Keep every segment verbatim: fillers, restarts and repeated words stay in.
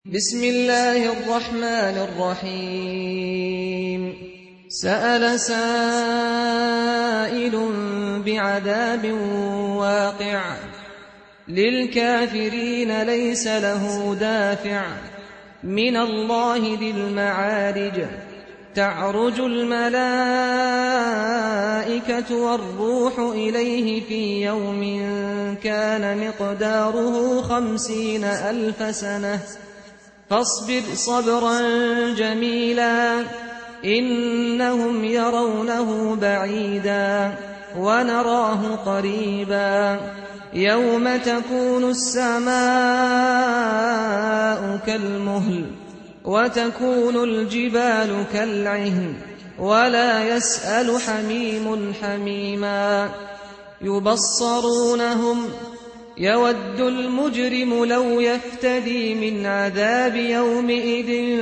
بسم الله الرحمن الرحيم سأل سائل بعذاب واقع للكافرين ليس له دافع من الله ذي المعارج تعرج الملائكة والروح إليه في يوم كان مقداره خمسين ألف سنة فاصبر صبرا جميلا إنهم يرونه بعيدا ونراه قريبا يوم تكون السماء كالمهل وتكون الجبال كالعهن ولا يسأل حميم حميما يبصرونهم يود المجرم لو يفتدي من عذاب يومئذ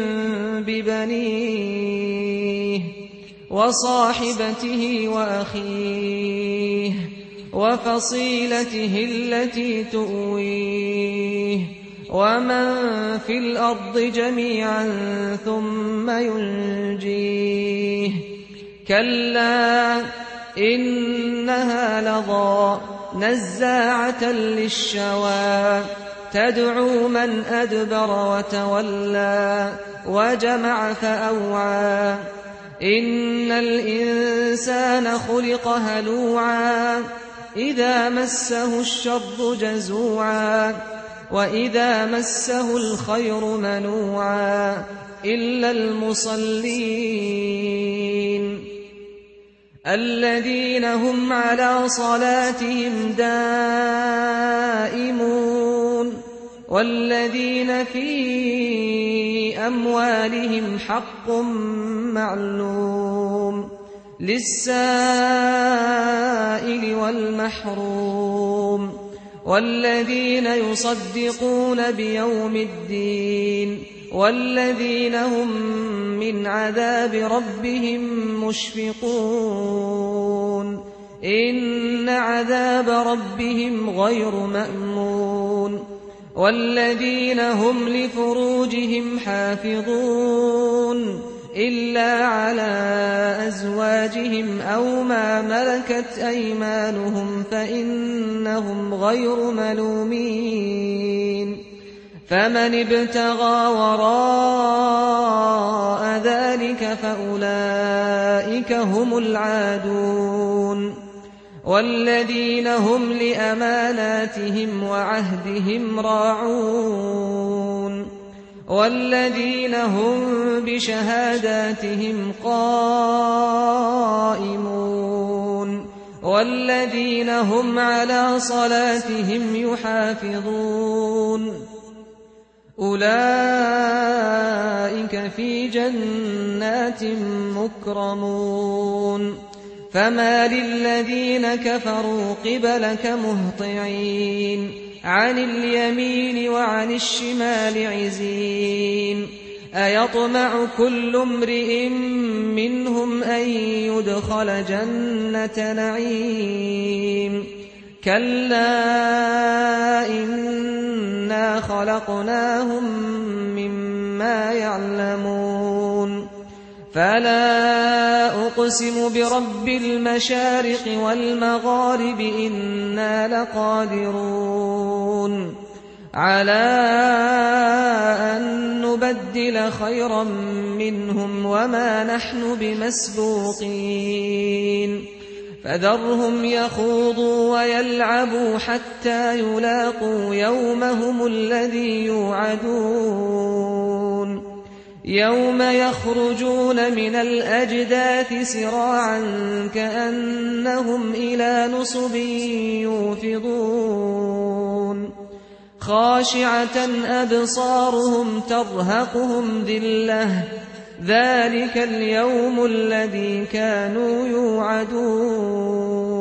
ببنيه وصاحبته وأخيه وفصيلته التي تؤويه ومن في الأرض جميعا ثم ينجيه كلا إنها لظى نزاعة للشوى تدعو من أدبر وتولى وجمع فأوعى إن الإنسان خلق هلوعا إذا مسه الشر جزوعا وإذا مسه الخير منوعا إلا المصلين الذين هم على صلاتهم دائمون والذين في أموالهم حق معلوم للسائل والمحروم والذين يصدقون بيوم الدين والذين هم من عذاب ربهم مشفقون إن عذاب ربهم غير مأمون والذين هم لفروجهم حافظون إلا على أزواجهم أو ما ملكت أيمانهم فإنهم غير ملومين فمن ابتغى وراء ذلك فأولئك هم العادون والذين هم لأماناتهم وعهدهم راعون والذين هم بشهاداتهم قائمون والذين هم على صلاتهم يحافظون أولئك في جنات مكرمون فما للذين كفروا قبلك مهطعين عن اليمين وعن الشمال عزين أيطمع كل امرئ منهم أن يدخل جنة نعيم كلا إنا خلقناهم مما يعلمون فلا أقسم برب المشارق والمغارب إنا لقادرون على أن نبدل خيرا منهم وما نحن بمسبوقين فذرهم يخوضوا ويلعبوا حتى يلاقوا يومهم الذي يوعدون يوم يخرجون من الأجداث سراعا كأنهم إلى نصب يوفضون خاشعة أبصارهم ترهقهم ذلة ذلك اليوم الذي كانوا يوعدون